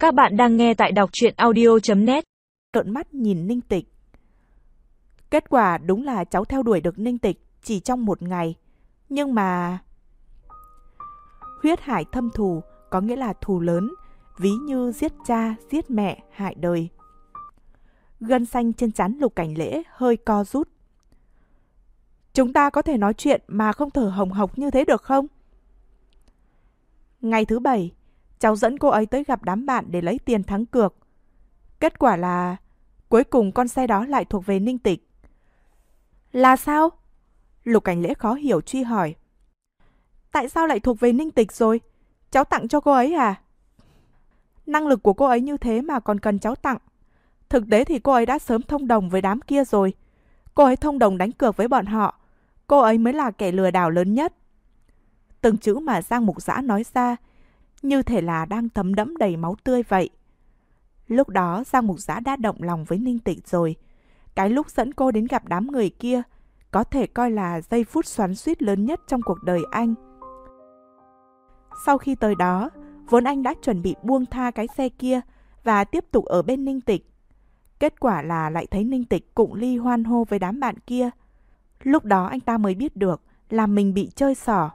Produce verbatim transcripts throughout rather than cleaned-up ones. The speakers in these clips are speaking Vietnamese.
Các bạn đang nghe tại đọc truyện audio chấm net. Trợn mắt nhìn Ninh Tịch. Kết quả đúng là cháu theo đuổi được Ninh Tịch chỉ trong một ngày. Nhưng mà... huyết hải thâm thù có nghĩa là thù lớn, ví như giết cha, giết mẹ, hại đời. Gân xanh trên trán Lục Cảnh Lễ hơi co rút. Chúng ta có thể nói chuyện mà không thở hồng hộc như thế được không? Ngày thứ bảy, cháu dẫn cô ấy tới gặp đám bạn để lấy tiền thắng cược. Kết quả là cuối cùng con xe đó lại thuộc về Ninh Tịch. Là sao? Lục Cảnh Lễ khó hiểu truy hỏi. Tại sao lại thuộc về Ninh Tịch rồi? Cháu tặng cho cô ấy à? Năng lực của cô ấy như thế mà còn cần cháu tặng. Thực tế thì cô ấy đã sớm thông đồng với đám kia rồi. Cô ấy thông đồng đánh cược với bọn họ. Cô ấy mới là kẻ lừa đảo lớn nhất. Từng chữ mà Giang Mục Dã nói ra như thể là đang thấm đẫm đầy máu tươi vậy. Lúc đó Giang Mục Dã đã động lòng với Ninh Tịch rồi. Cái lúc dẫn cô đến gặp đám người kia có thể coi là giây phút xoắn xuýt lớn nhất trong cuộc đời anh. Sau khi tới đó, vốn anh đã chuẩn bị buông tha cái xe kia và tiếp tục ở bên Ninh Tịch. Kết quả là lại thấy Ninh Tịch cụng ly hoan hô với đám bạn kia. Lúc đó anh ta mới biết được là mình bị chơi xỏ.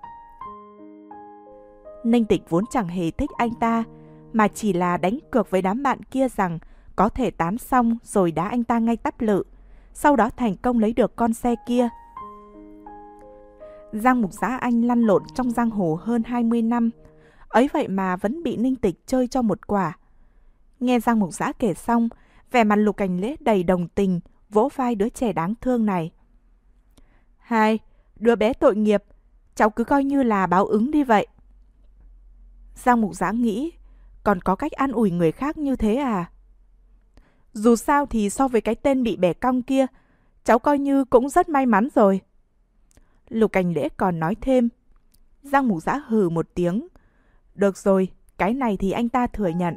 Ninh Tịch vốn chẳng hề thích anh ta, mà chỉ là đánh cược với đám bạn kia rằng có thể tán xong rồi đá anh ta ngay tắp lự, sau đó thành công lấy được con xe kia. Giang Mục Dã anh lăn lộn trong giang hồ hơn hai mươi năm, ấy vậy mà vẫn bị Ninh Tịch chơi cho một quả. Nghe Giang Mục Dã kể xong, vẻ mặt Lục Cảnh Lễ đầy đồng tình, vỗ vai đứa trẻ đáng thương này. Hai, đứa bé tội nghiệp, cháu cứ coi như là báo ứng đi vậy. Giang Mục Dã nghĩ, còn có cách an ủi người khác như thế à? Dù sao thì so với cái tên bị bẻ cong kia, cháu coi như cũng rất may mắn rồi. Lục Cảnh Lễ còn nói thêm. Giang Mục Dã hừ một tiếng. Được rồi, cái này thì anh ta thừa nhận.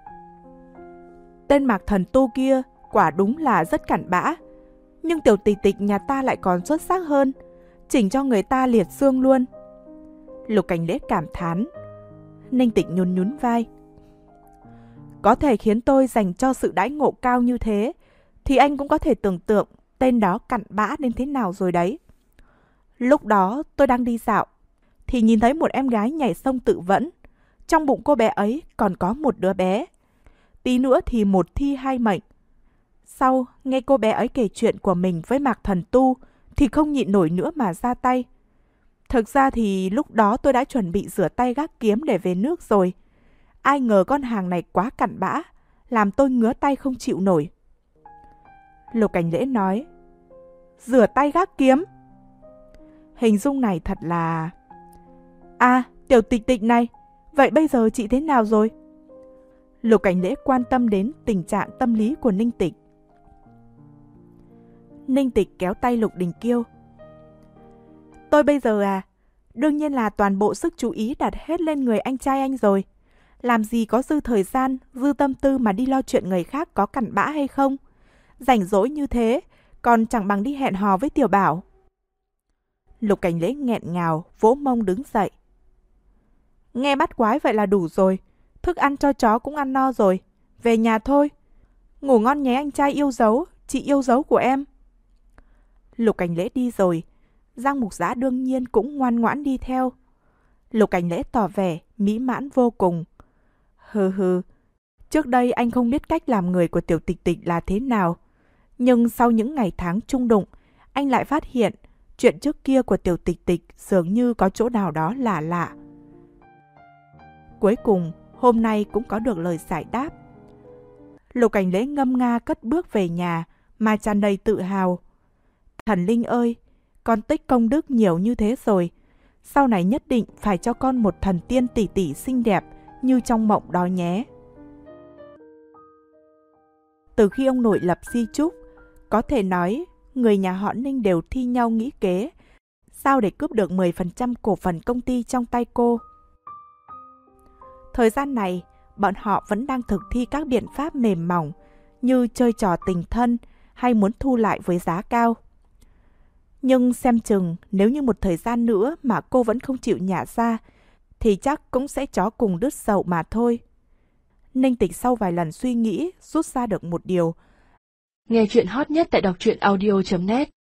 Tên Mạc Thần Tu kia quả đúng là rất cặn bã, nhưng Tiểu Tịch Tịch nhà ta lại còn xuất sắc hơn, chỉnh cho người ta liệt xương luôn. Lục Cảnh Lễ cảm thán. Ninh Tịch nhún nhún vai. Có thể khiến tôi dành cho sự đãi ngộ cao như thế, thì anh cũng có thể tưởng tượng tên đó cặn bã đến thế nào rồi đấy. Lúc đó tôi đang đi dạo, thì nhìn thấy một em gái nhảy sông tự vẫn. Trong bụng cô bé ấy còn có một đứa bé. Tí nữa thì một thi hai mệnh. Sau nghe cô bé ấy kể chuyện của mình với Mạc Thần Tu, thì không nhịn nổi nữa mà ra tay. Thực ra thì lúc đó tôi đã chuẩn bị rửa tay gác kiếm để về nước rồi. Ai ngờ con hàng này quá cặn bã, làm tôi ngứa tay không chịu nổi. Lục Cảnh Lễ nói. Rửa tay gác kiếm? Hình dung này thật là... À, Tiểu Tịch Tịch này, vậy bây giờ chị thế nào rồi? Lục Cảnh Lễ quan tâm đến tình trạng tâm lý của Ninh Tịch. Ninh Tịch kéo tay Lục Đình Kiêu. Tôi bây giờ à, đương nhiên là toàn bộ sức chú ý đặt hết lên người anh trai anh rồi. Làm gì có dư thời gian, dư tâm tư mà đi lo chuyện người khác có cặn bã hay không. Rảnh rỗi như thế, còn chẳng bằng đi hẹn hò với Tiểu Bảo. Lục Cảnh Lễ nghẹn ngào, vỗ mông đứng dậy. Nghe bắt quái vậy là đủ rồi. Thức ăn cho chó cũng ăn no rồi. Về nhà thôi. Ngủ ngon nhé anh trai yêu dấu, chị yêu dấu của em. Lục Cảnh Lễ đi rồi. Giang Mục Dã đương nhiên cũng ngoan ngoãn đi theo. Lục Cảnh Lễ tỏ vẻ mỹ mãn vô cùng. Hừ hừ, trước đây anh không biết cách làm người của Tiểu Tịch Tịch là thế nào. Nhưng sau những ngày tháng chung đụng, anh lại phát hiện chuyện trước kia của Tiểu Tịch Tịch dường như có chỗ nào đó lạ lạ. Cuối cùng, hôm nay cũng có được lời giải đáp. Lục Cảnh Lễ ngâm nga cất bước về nhà mà tràn đầy tự hào. Thần linh ơi, con tích công đức nhiều như thế rồi. Sau này nhất định phải cho con một thần tiên tỷ tỷ xinh đẹp như trong mộng đó nhé. Từ khi ông nội lập di chúc, có thể nói người nhà họ Ninh đều thi nhau nghĩ kế sao để cướp được mười phần trăm cổ phần công ty trong tay cô. Thời gian này, bọn họ vẫn đang thực thi các biện pháp mềm mỏng như chơi trò tình thân hay muốn thu lại với giá cao. Nhưng xem chừng nếu như một thời gian nữa mà cô vẫn không chịu nhả ra thì chắc cũng sẽ chó cùng đứt sầu mà thôi. Ninh Tịch sau vài lần suy nghĩ, rút ra được một điều. Nghe chuyện hot nhất tại đọc truyện audio chấm net